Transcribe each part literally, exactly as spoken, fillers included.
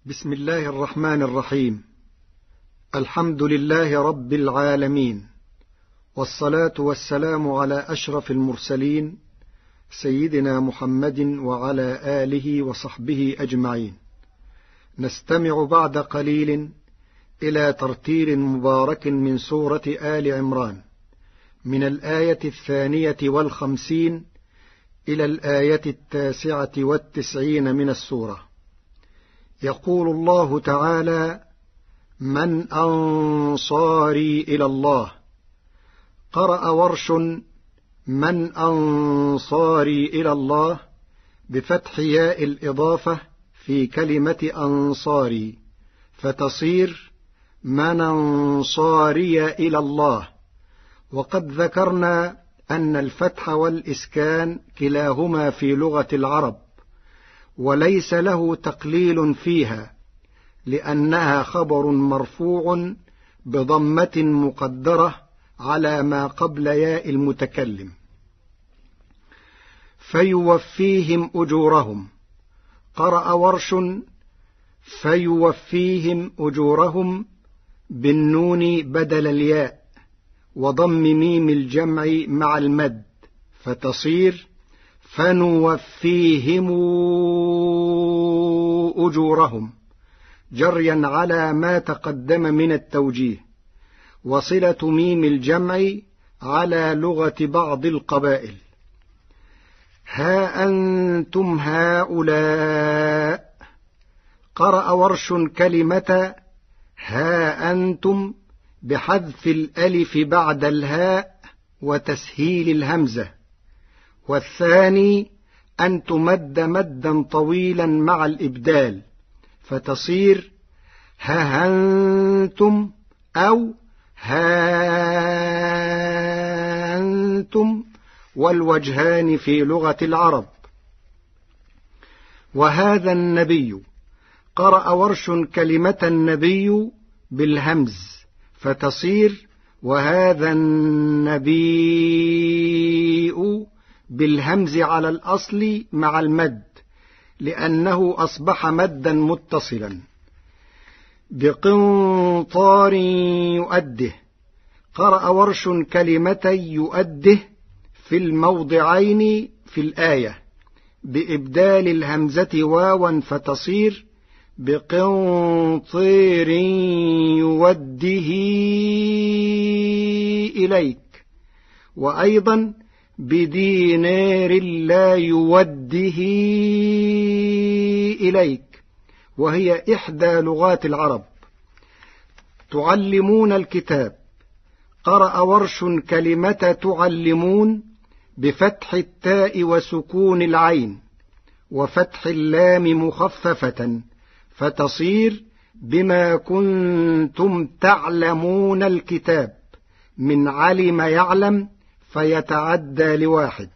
بسم الله الرحمن الرحيم. الحمد لله رب العالمين، والصلاة والسلام على أشرف المرسلين سيدنا محمد وعلى آله وصحبه أجمعين. نستمع بعد قليل إلى ترتيل مبارك من سورة آل عمران من الآية الثانية والخمسين إلى الآية التاسعة والتسعين من السورة. يقول الله تعالى: من أنصاري إلى الله. قرأ ورش: من أنصاري إلى الله بفتح ياء الإضافة في كلمة أنصاري، فتصير من أنصاري إلى الله. وقد ذكرنا أن الفتح والإسكان كلاهما في لغة العرب، وليس له تقليل فيها، لأنها خبر مرفوع بضمة مقدرة على ما قبل ياء المتكلم. فيوفيهم أجورهم. قرأ ورش: فيوفيهم أجورهم بالنون بدل الياء وضم ميم الجمع مع المد، فتصير فنوفيهم أجورهم، جريا على ما تقدم من التوجيه، وصلة ميم الجمع على لغة بعض القبائل. ها أنتم هؤلاء. قرأ ورش كلمة ها أنتم بحذف الألف بعد الهاء وتسهيل الهمزة، والثاني أن تمد مدا طويلا مع الإبدال، فتصير ههنتم أو هانتم، والوجهان في لغة العرب. وهذا النبي. قرأ ورش كلمة النبي بالهمز، فتصير وهذا النبي بالهمز على الأصل مع المد، لأنه أصبح مدا متصلا. بقنطار يؤده. قرأ ورش كلمة يؤده في الموضعين في الآية بإبدال الهمزة واوا، فتصير بقنطير يوده إليك، وأيضا بدينار لا يوده إليك، وهي إحدى لغات العرب. تعلمون الكتاب. قرأ ورش كلمة تعلمون بفتح التاء وسكون العين وفتح اللام مخففة، فتصير بما كنتم تعلمون الكتاب، من علم يعلم فيتعدى لواحد.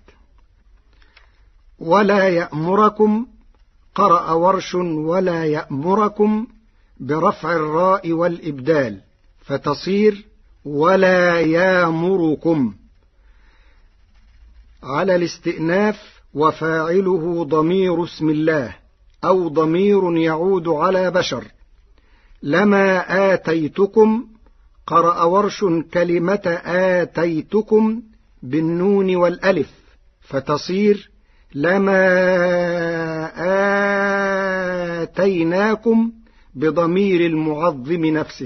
ولا يأمركم. قرأ ورش ولا يأمركم برفع الراء والإبدال، فتصير ولا يامركم على الاستئناف، وفاعله ضمير اسم الله أو ضمير يعود على بشر. لما آتيتكم. قرأ ورش كلمة آتيتكم بالنون والألف، فتصير لما آتيناكم بضمير المعظم نفسه.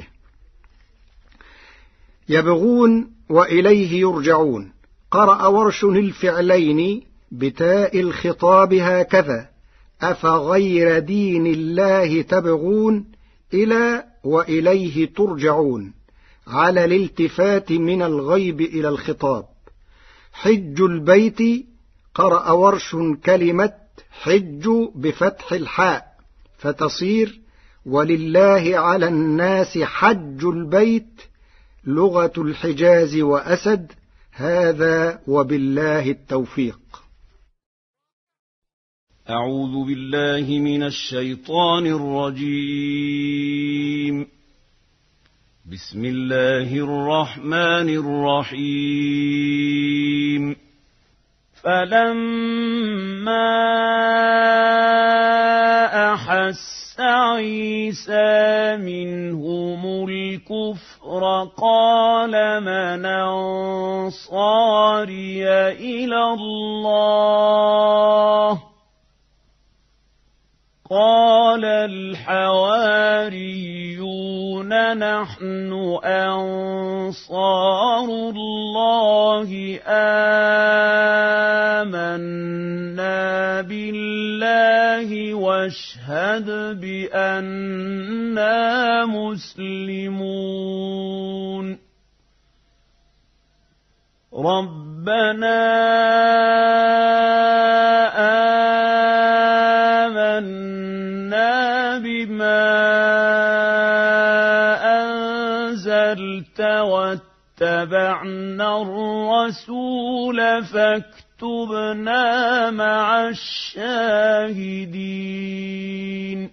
يبغون وإليه يرجعون. قرأ ورش الفعلين بتاء الخطاب هكذا: أفغير دين الله تبغون إلى وإليه ترجعون، على الالتفات من الغيب إلى الخطاب. حج البيت. قرأ ورش كلمة حج بفتح الحاء، فتصير ولله على الناس حج البيت، لغة الحجاز وأسد. هذا وبالله التوفيق. أعوذ بالله من الشيطان الرجيم. بسم الله الرحمن الرحيم. فلما أحس عيسى منهم الكفر قال من أنصاري إلى الله قال الحواريون نحن أنصار الله آمنا بالله واشهد بأننا مسلمون ربنا آمنا بما أنزلت واتبعنا الرسول فاكتبنا مع الشاهدين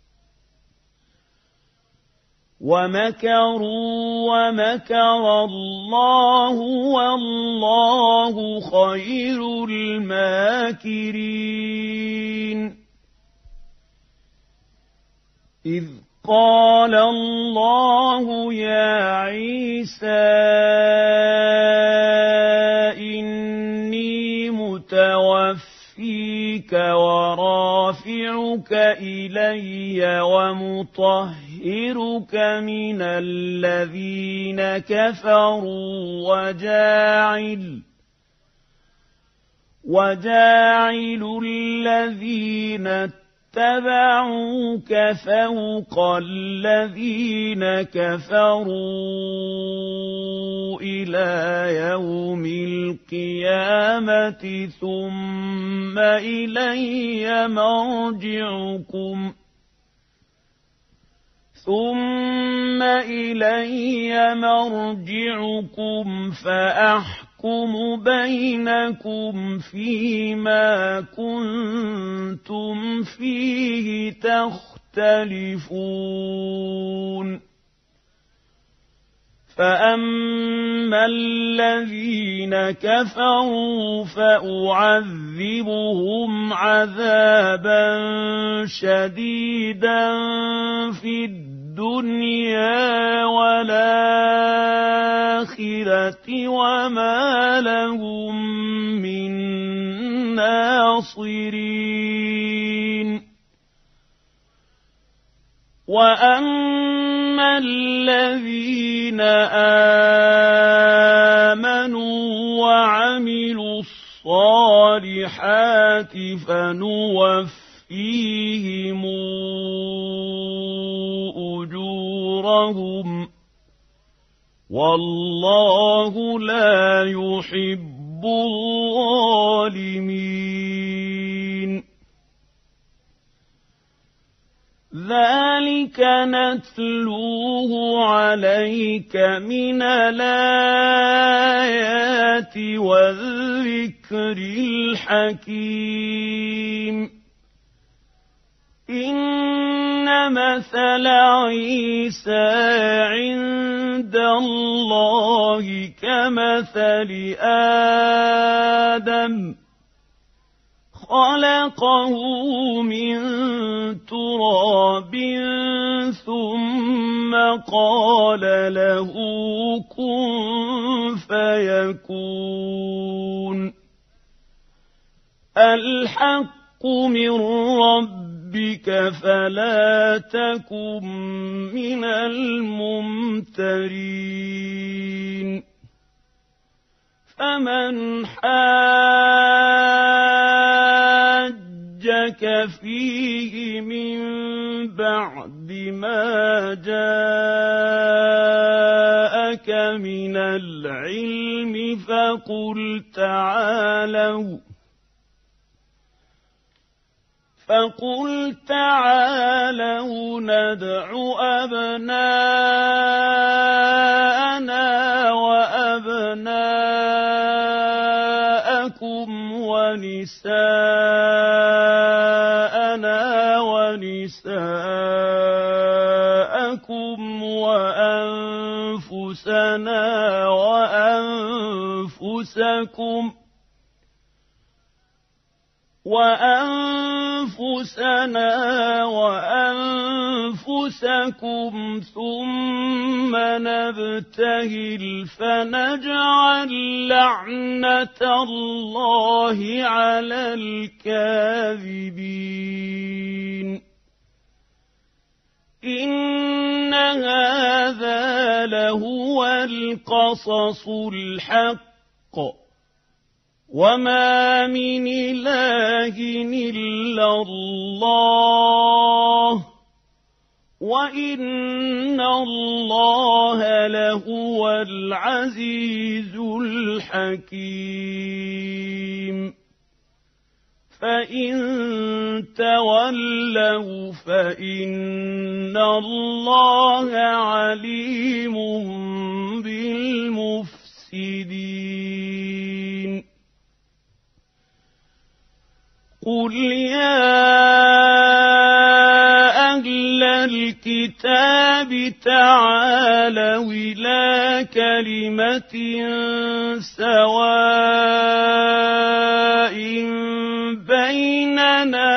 ومكروا ومكر الله والله خير الماكرين إذ قال الله يا عيسى إني متوفيك ورافعك إلي ومطهرك من الذين كفروا وجاعل وجاعل الذين اتبعوك فوق الذين كفروا إلى يوم القيامة ثم إلي مرجعكم ثم إلي مرجعكم فأحكم بينكم فيما كنتم فيه تختلفون فأما الذين كفروا فأعذبهم عذابا شديدا في الدنيا والآخرة وما لهم من ناصرين وأما الذين آمنوا وعملوا الصالحات فنوفيهم أجورهم والله لا يحب الظالمين ذلك نتلوه عليك من الآيات والذكر الحكيم إن مثل عيسى عند الله كمثل آدم خلقه من تراب ثم قال له كن فيكون الحق من ربك فلا تكن من الممترين فمن حاجك فيه من بعد ما جاءك من العلم فقل تعالوا فقل تعالوا ندع أبناءنا وأبناءكم ونساءنا ونساءكم وأنفسنا وأنفسكم وأنفسنا أنفسنا وأنفسكم ثم نبتهل فنجعل لعنة الله على الكاذبين إن هذا لهو القصص الحق وما من إله إلا الله وإن الله لهو العزيز الحكيم فإن تولوا فإن الله عليم بالمفسدين قل يا أهل الكتاب تعالوا إلى كلمة سواء بيننا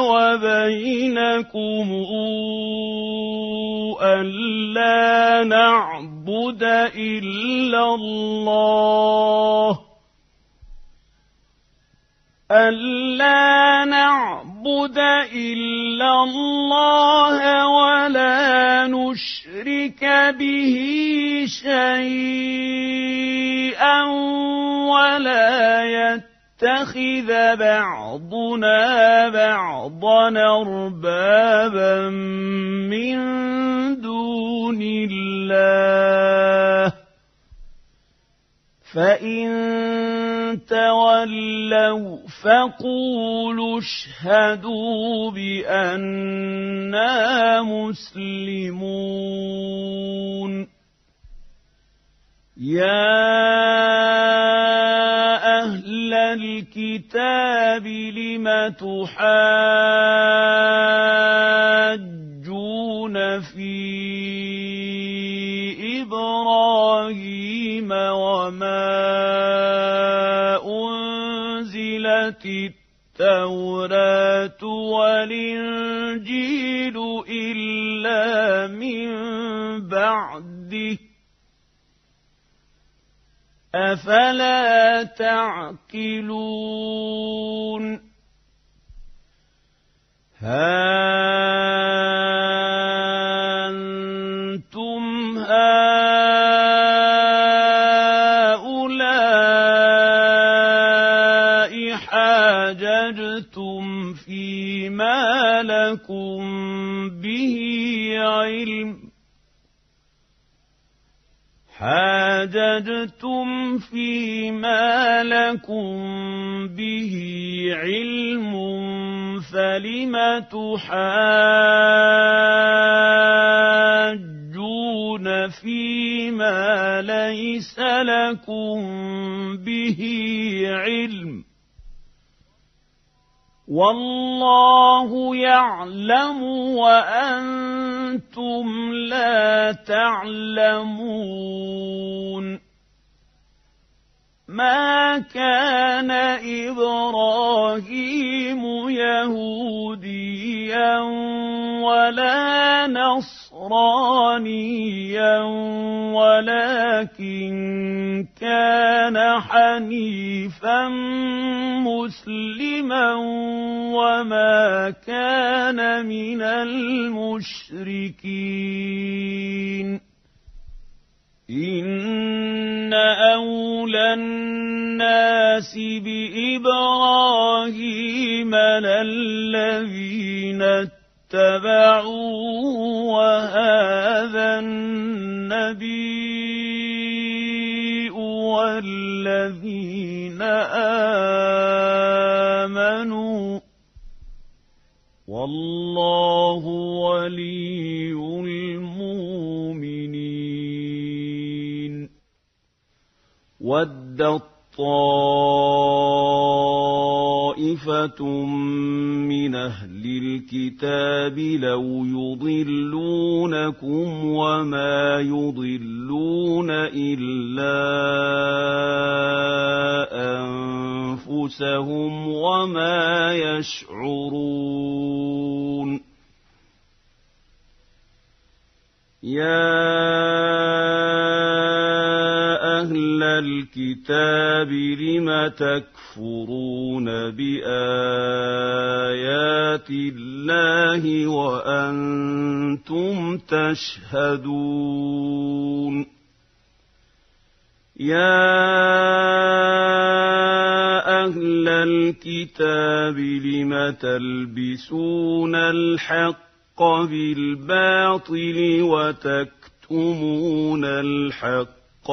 وبينكم ألا نعبد إلا الله ألا نعبد إلا الله ولا نشرك به شيئا ولا يتخذ بعضنا بعضا أربابا من دون الله فإن تولوا فقولوا اشهدوا بأننا مسلمون يا أهل الكتاب لم تحاجون في إبراهيم وما أنزلت التوراة والإنجيل إلا من بعده أفلا تعقلون ها أنتم هؤلاء حاججتم فيما لكم به علم حاججتم فيما لكم به علم فلم تحاجون فيما ليس لكم به علم والله يعلم وأنتم لا تعلمون ما كان إبراهيم يهوديا ولا نصرانيا ولكن كان حنيفا مسلما وما كان من المشركين إن أولى الناس بإبراهيم للذين اتبعوه وهذا النبي والذين آمنوا والله ولي المؤمنين ودت طائفة طائفة من أهل الكتاب لو يضلونكم وما يضلون إلا أنفسهم وما يشعرون يا أهل الكتاب لم تكفرون بآيات الله وأنتم تشهدون يا أهل الكتاب لم تلبسون الحق بالباطل وتكتمون الحق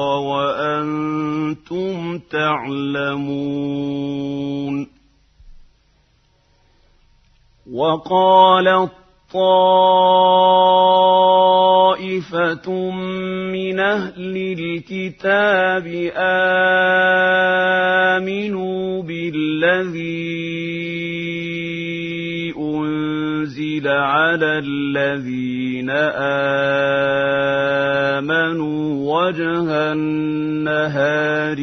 وأنتم تعلمون وقالت طائفة من أهل الكتاب آمنوا بالذي أنزل على الذين آمنوا وجه النهار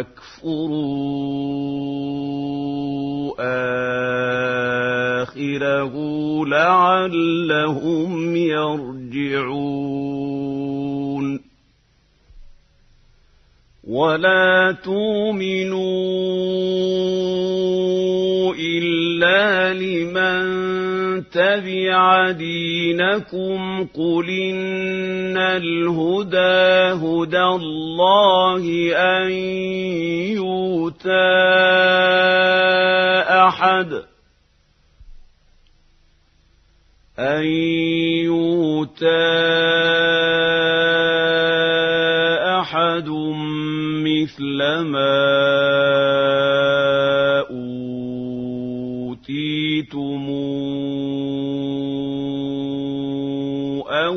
واكفروا آخره لعلهم يرجعون ولا تؤمنوا إلا لمن تبع دينكم قل إن الهدى هدى الله أن يؤتى أحد أن يؤتى أحد مثل ما أوتيتم أو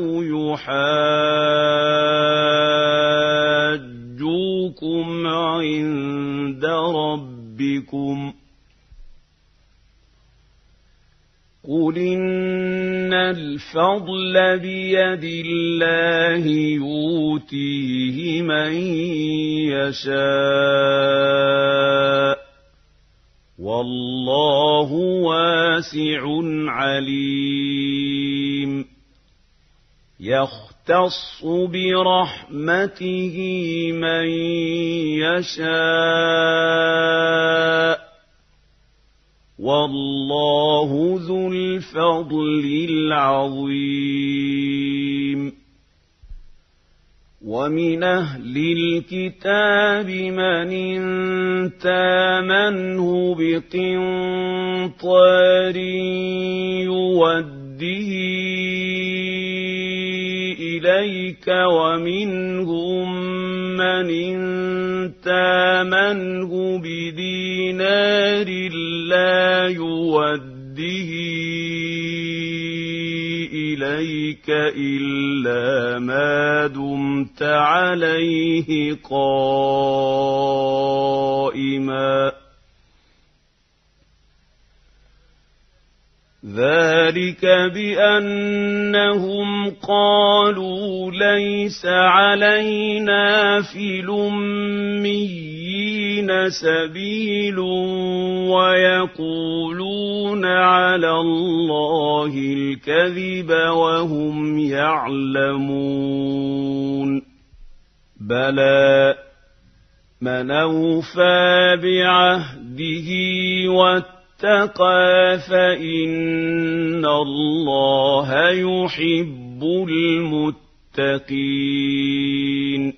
يحاجوكم عند ربكم قل إن الفضل بيد الله يؤتيه من يشاء والله واسع عليم يختص برحمته من يشاء والله ذو الفضل العظيم ومن أهل الكتاب من إن تامنه بقنطار يوده إليك ومنهم من إن تامنه بدينار لا يوده إليك إلا ما دمت عليه قائما ذلك بأنهم قالوا ليس علينا في الأميين سبيل ويقولون على الله الكذب وهم يعلمون بلى من أوفى بعهده واتقى فإن الله يحب المتقين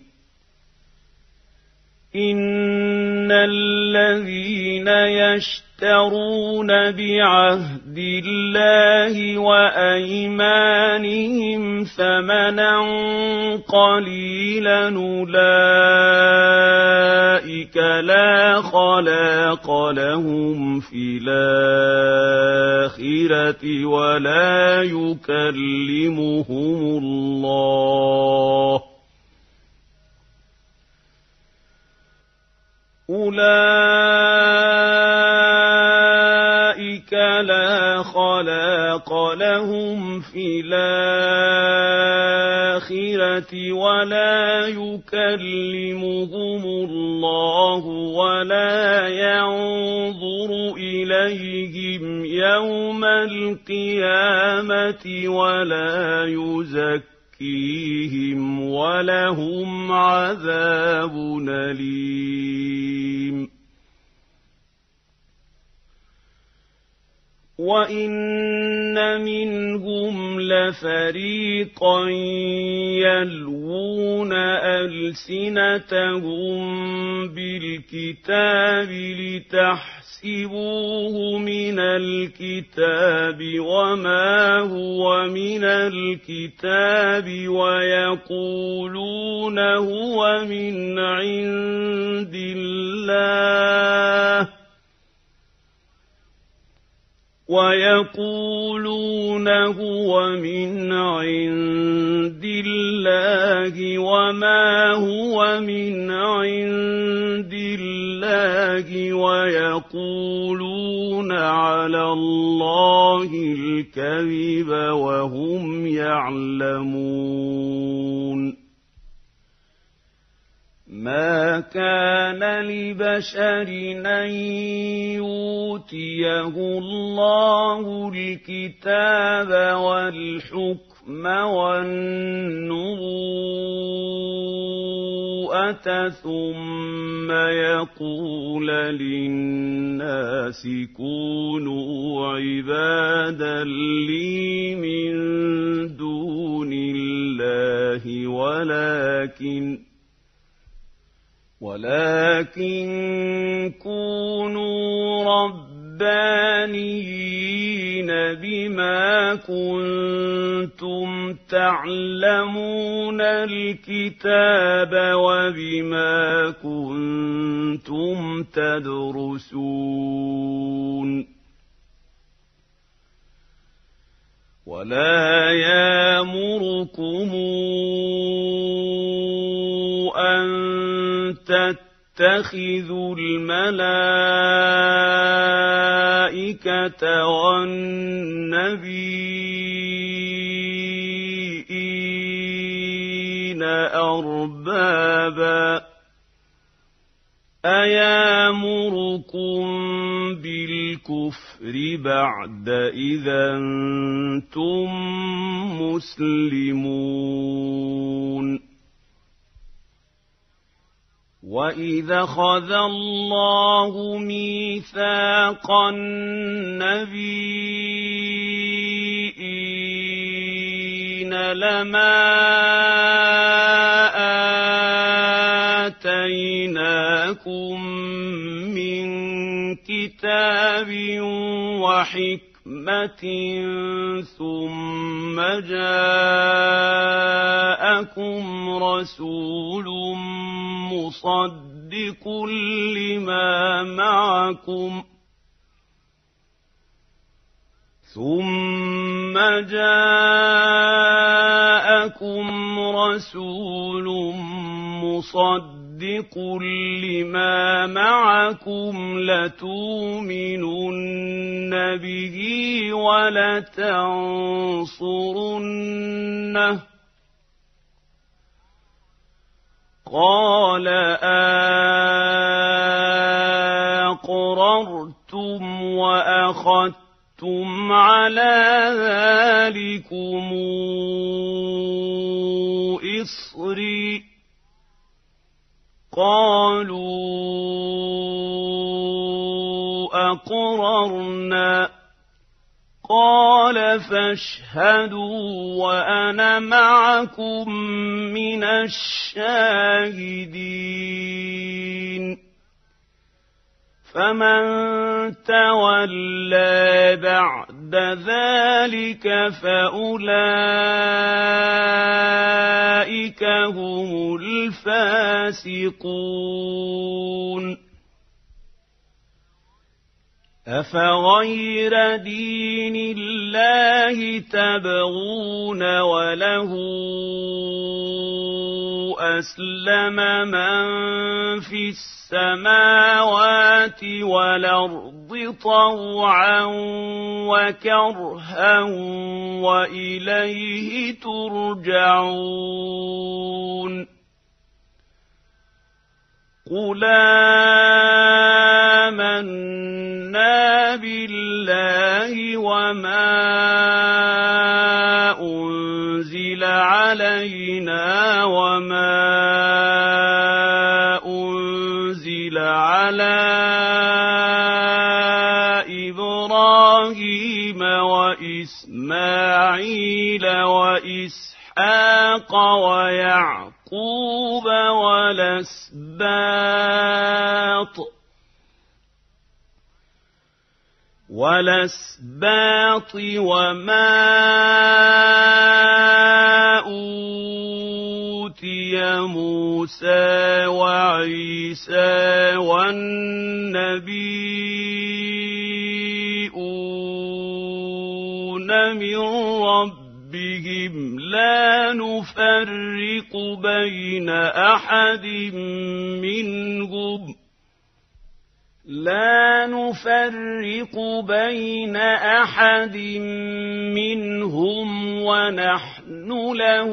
إن الذين يشترون بعهد الله وأيمانهم ثمنا قليلا أولئك لا خلاق لهم في الآخرة ولا يكلمهم الله أولئك في الآخرة ولا يكلمهم الله ولا ينظر إليهم يوم القيامة ولا يزكيهم ولهم عذاب أليم. وَإِنَّ مِنْهُمْ لَفَرِيقًا يَلْوُونَ أَلْسِنَتَهُم بِالْكِتَابِ لِتَحْسَبُوهُ مِنَ الْكِتَابِ وَمَا هُوَ مِنَ الْكِتَابِ وَيَقُولُونَ هُوَ مِنْ عِندِ اللَّهِ وَيَقُولُونَ هُوَ مِنْ عِندِ اللَّهِ وَمَا هُوَ مِنْ عِندِ اللَّهِ وَيَقُولُونَ عَلَى اللَّهِ الْكَذِبَ وَهُمْ يَعْلَمُونَ. مَا كَانَ لِبَشَرٍ أَن يُؤْتِيَهُ اللَّهُ الْكِتَابَ وَالْحُكْمَ وَالنُّبُوَّةَ ثُمَّ يَقُولَ لِلنَّاسِ كُونُوا عِبَادًا لِّي مِن دُونِ اللَّهِ وَلَكِنْ ولكن كونوا ربانيين بما كنتم تعلمون الكتاب وبما كنتم تدرسون. ولا يأمركم أن تتخذوا الملائكة والنبيين أربابا أيامركم بالكفر بعد إذا أنتم مسلمون. وَإِذَا أَخَذَ اللَّهُ مِيثَاقَ النَّبِيِّينَ لَمَا آتَيْنَاكُم مِّن كِتَابٍ وَحِكْمَةٍ ثُمَّ جَاءَكُمْ رَسُولٌ مُصَدِّقٌ لِّمَا مَعَكُمْ ثُمَّ جَاءَكُمْ رَسُولٌ مُصَدِّقٌ لِّمَا مَعَكُمْ لَتُؤْمِنُنَّ بِهِ وَلَتَنصُرُنَّهُ قَالَ أَأَقْرَرْتُمْ وَأَخَذْتُمْ عَلَىٰ ذَٰلِكُمْ إِصْرِي قَالُوا أَقْرَرْنَا قَالَ فَاشْهَدُوا وَأَنَا مَعَكُم مِّنَ الشَّاهِدِينَ. فَمَن تَوَلَّىٰ بَعْدَ ذَٰلِكَ فَأُولَٰئِكَ هُمُ الْفَاسِقُونَ. أفغير دين الله تبغون وله أسلم من في السماوات والأرض طوعا وكرها وإليه ترجعون قل آمنا بالله وما أنزل علينا وما أنزل على إبراهيم وإسماعيل وإسحاق ويعقوب والأسباط والأسباط وما أوتي موسى وعيسى والنبيون من ربهم لا نفرق بين أحد منهم لا نفرق بين أحد منهم ونحن له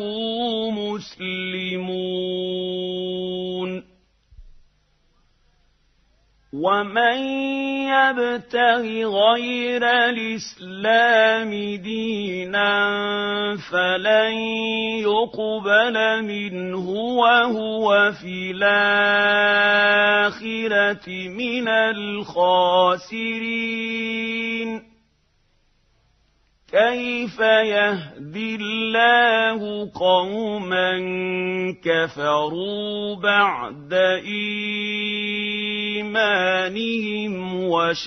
مسلمون ومن يبتغ غير الإسلام دينا فلن يقبل منه وهو في الآخرة من الخاسرين كيف يهدي الله قوما كفروا بعد إيمانهم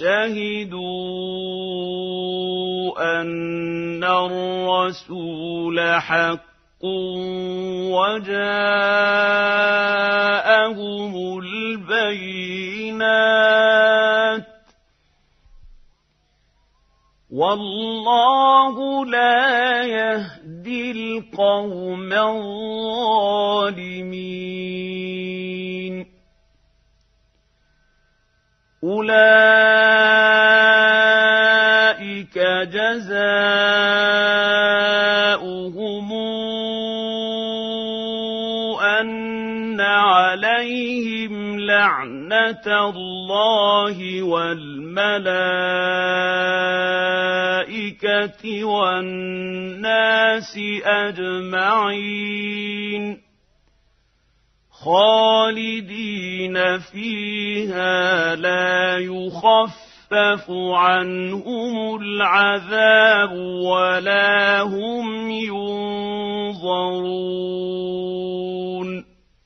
وشهدوا أن الرسول حق وجاءهم البينات والله لا يهدي القوم الظالمين أولئك جزاؤهم أن عليهم لعنة الله والملائكة والناس أجمعين خالدين فيها لا يخفف عنهم العذاب ولا هم ينظرون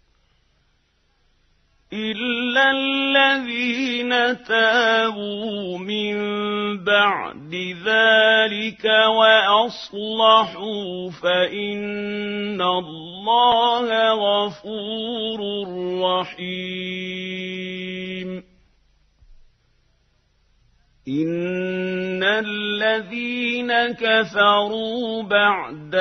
إلا الذين تابوا من بعد ذلك وأصلحوا فإن الله غفور رحيم إن الذين كفروا بعد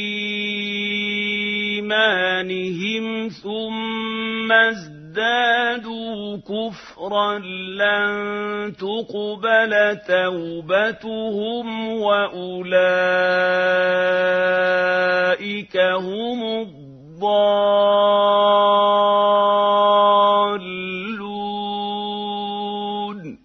إيمانهم ثم ازدادوا كفرا لن تقبل توبتهم وأولئك هم الضالون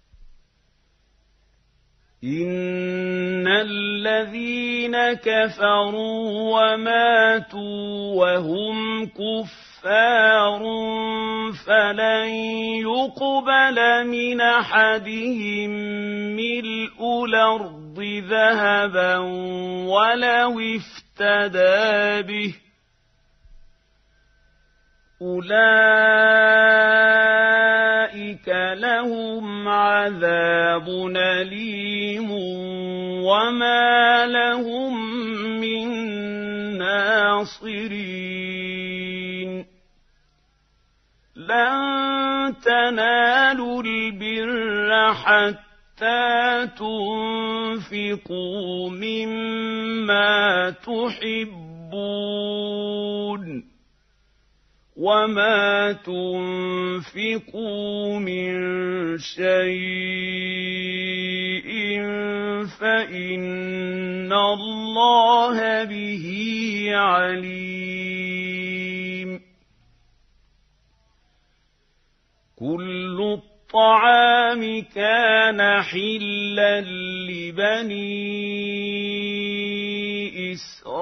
إن الذين كفروا وماتوا وهم كفار فلن يقبل من أحدهم ملء الأرض ذهبا ولو افتدى به أولئك لهم عذاب أليم وما لهم من ناصرين لن تنالوا البر حتى حَتَّىٰ تُنفِقُوا مِمَّا تُحِبُّونَ وَمَا تُنفِقُوا مِن شَيْءٍ فَإِنَّ اللَّهَ بِهِ عَلِيمٌ كُلُّ الطَّعَامِ كَانَ حِلًّا لِّبَنِي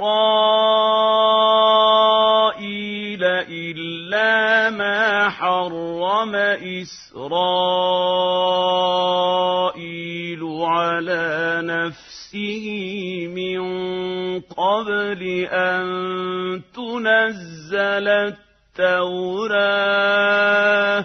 إِسْرَائِيلَ إِلَّا مَا حَرَّمَ إِسْرَائِيلُ عَلَىٰ نَفْسِهِ مِن قَبْلِ أَن تُنَزَّلَ التَّوْرَاةُ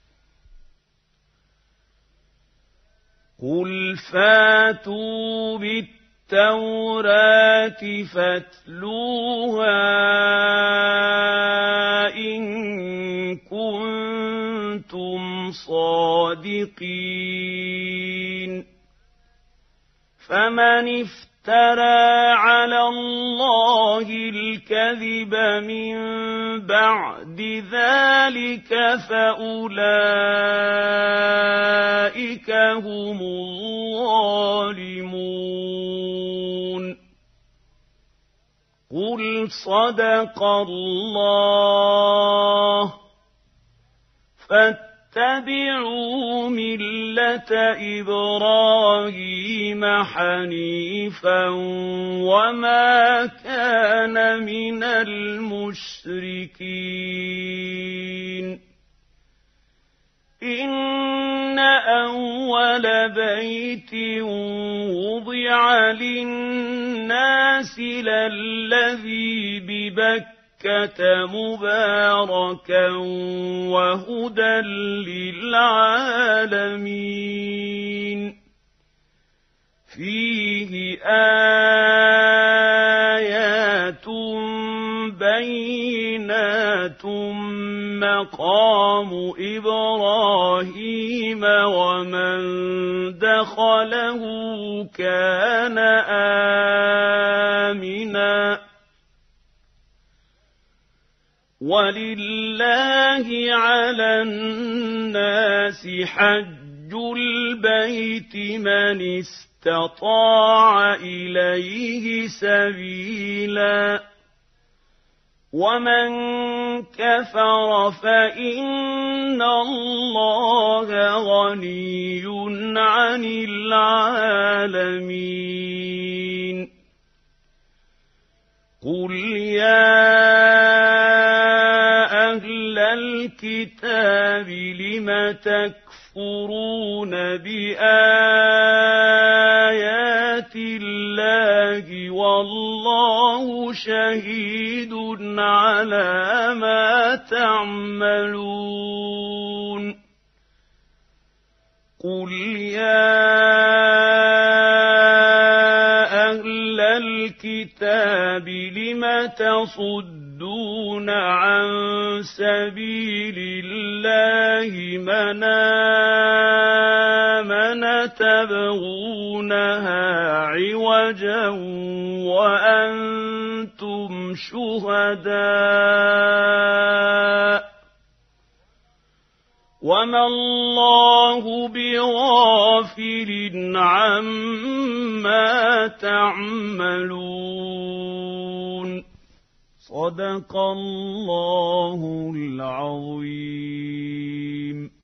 قُلْ فَاتُوا بِالتَّوْرَاةِ فَاتْلُوهَا إِن كُنتُمْ صَادِقِينَ فَمَنِ افْتَرَىٰ عَلَى اللَّهِ الْكَذِبَ مِن بَعْدِ ذَٰلِكَ فَأُولَٰئِكَ هُمُ الظَّالِمُونَ قُلْ صَدَقَ اللَّهُ فَاتَّبِعُوا مِلَّةَ إِبْرَاهِيمَ حَنِيفًا وَمَا كَانَ مِنَ الْمُشْرِكِينَ إِنَّ أَوَّلَ بَيْتٍ وُضِعَ لِلنَّاسِ لَلَّذِي بِبَكَّةَ مُبَارَكًا وَهُدًى لِّلْعَالَمِينَ فِيهِ آيَاتٌ بَيِّنَاتٌ مَّقَامُ إِبْرَاهِيمَ وَمَن دَخَلَهُ كَانَ آمِنًا وَلِلَّهِ عَلَى النَّاسِ حَجُّ الْبَيْتِ مَنِ اسْتَطَاعَ إِلَيْهِ سَبِيلًا وَمَن كَفَرَ فَإِنَّ اللَّهَ غَنِيٌّ عَنِ الْعَالَمِينَ قُلْ يَا أَهْلَ الْكِتَابِ لِمَ تَكْفُرُونَ بِآيَاتِ اللَّهِ وَاللَّهُ شَهِيدٌ عَلَىٰ مَا تَعْمَلُونَ قُلْ يَا أَهْلَ الْكِتَابِ لِمَ تَصُدُّونَ عَن سَبِيلِ اللَّهِ مَنْ آمَنَ تَبْغُونَهَا عِوَجًا وَأَنتُمْ شُهَدَاءُ وَمَا اللَّهُ بِغَافِلٍ عَمَّا تَعْمَلُونَ صَدَقَ اللَّهُ الْعَظِيمُ.